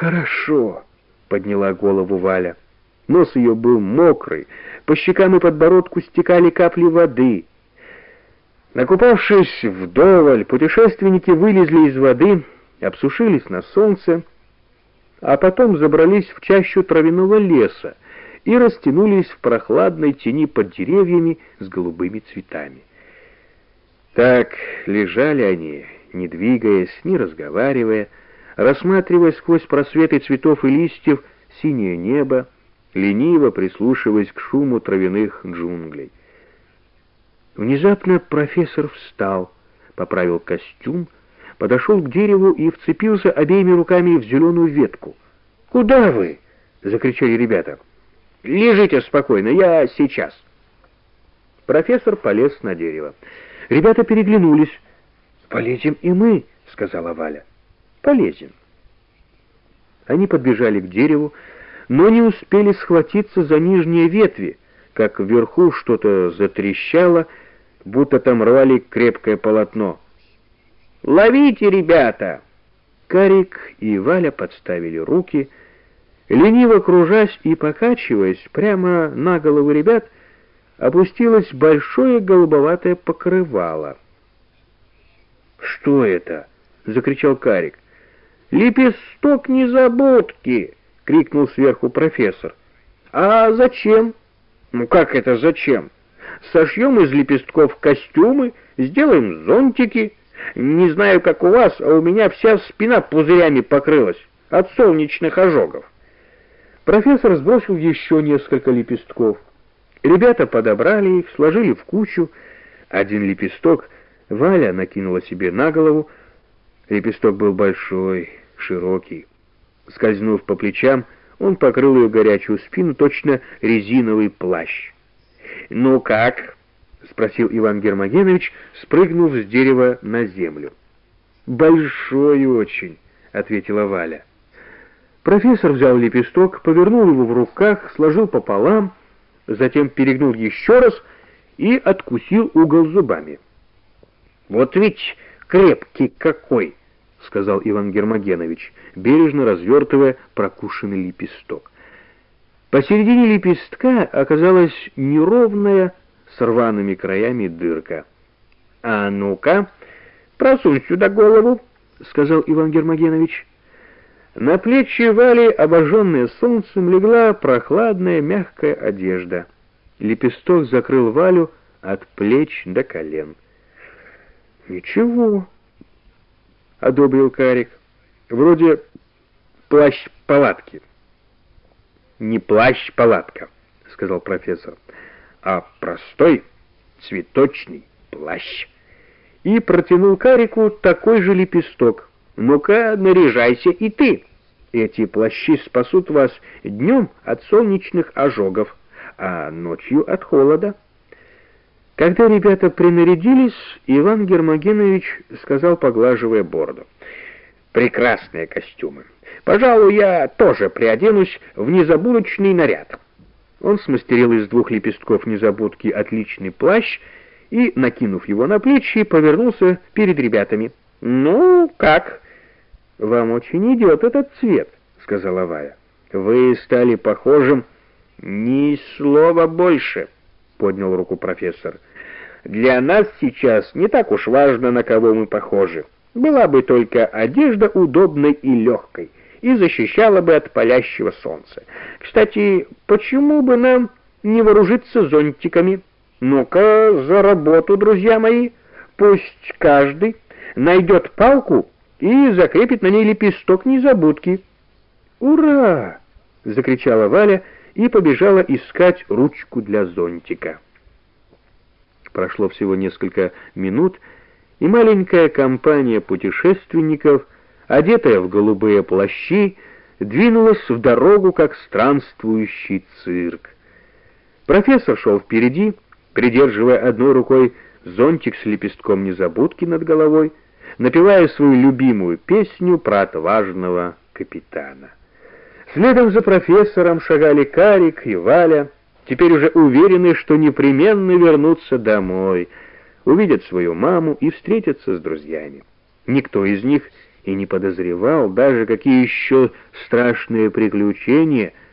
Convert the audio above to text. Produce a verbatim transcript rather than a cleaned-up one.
хорошо!» — подняла голову Валя. Нос ее был мокрый, по щекам и подбородку стекали капли воды. Накупавшись вдоволь, путешественники вылезли из воды, обсушились на солнце, а потом забрались в чащу травяного леса и растянулись в прохладной тени под деревьями с голубыми цветами. Так лежали они, не двигаясь, не разговаривая, рассматривая сквозь просветы цветов и листьев синее небо, лениво прислушиваясь к шуму травяных джунглей. Внезапно профессор встал, поправил костюм, подошел к дереву и вцепился обеими руками в зеленую ветку. «Куда вы?» — закричали ребята. «Лежите спокойно, я сейчас». Профессор полез на дерево. Ребята переглянулись. «Полезем и мы», — сказала Валя. «Полезем». Они подбежали к дереву, но не успели схватиться за нижние ветви, как вверху что-то затрещало, будто там рвали крепкое полотно. «Ловите, ребята!» Карик и Валя подставили руки. Лениво кружась и покачиваясь, прямо на головы ребят опустилось большое голубоватое покрывало. «Что это?» — закричал Карик. «Лепесток незабудки!» — крикнул сверху профессор. «А зачем?» «Ну как это зачем? Сошьем из лепестков костюмы, сделаем зонтики. Не знаю, как у вас, а у меня вся спина пузырями покрылась от солнечных ожогов». Профессор сбросил еще несколько лепестков. Ребята подобрали их, сложили в кучу. Один лепесток Валя накинула себе на голову. Лепесток был большой, широкий. Скользнув по плечам, он покрыл ее горячую спину, точно резиновый плащ. «Ну как?» — спросил Иван Гермогенович, спрыгнув с дерева на землю. «Большой очень», — ответила Валя. Профессор взял лепесток, повернул его в руках, сложил пополам, затем перегнул еще раз и откусил угол зубами. «Вот ведь крепкий какой!» — сказал Иван Гермогенович, бережно развертывая прокушенный лепесток. Посередине лепестка оказалась неровная, с рваными краями дырка. «А ну-ка, просунь сюда голову», — сказал Иван Гермогенович. На плечи Вали, обожженная солнцем, легла прохладная мягкая одежда. Лепесток закрыл Валю от плеч до колен. «Ничего», — одобрил Карик, — «вроде плащ-палатки». «Не плащ-палатка», — сказал профессор, — «а простой цветочный плащ». И протянул Карику такой же лепесток. «Ну-ка, наряжайся и ты. Эти плащи спасут вас днем от солнечных ожогов, а ночью от холода». Когда ребята принарядились, Иван Гермогенович сказал, поглаживая бороду: «Прекрасные костюмы. Пожалуй, я тоже приоденусь в незабудочный наряд». Он смастерил из двух лепестков незабудки отличный плащ и, накинув его на плечи, повернулся перед ребятами. «Ну, как?» «Вам очень идет этот цвет», — сказала Валя. «Вы стали похожим...» «Ни слова больше», — поднял руку профессор. «Для нас сейчас не так уж важно, на кого мы похожи. Была бы только одежда удобной и легкой, и защищала бы от палящего солнца. Кстати, почему бы нам не вооружиться зонтиками? Ну-ка, за работу, друзья мои. Пусть каждый найдет палку и закрепит на ней лепесток незабудки». «Ура!» — закричала Валя и побежала искать ручку для зонтика. Прошло всего несколько минут, и маленькая компания путешественников, одетая в голубые плащи, двинулась в дорогу, как странствующий цирк. Профессор шел впереди, придерживая одной рукой зонтик с лепестком незабудки над головой, напевая свою любимую песню про отважного капитана. Следом за профессором шагали Карик и Валя, теперь уже уверенные, что непременно вернутся домой, увидят свою маму и встретятся с друзьями. Никто из них и не подозревал даже, какие еще страшные приключения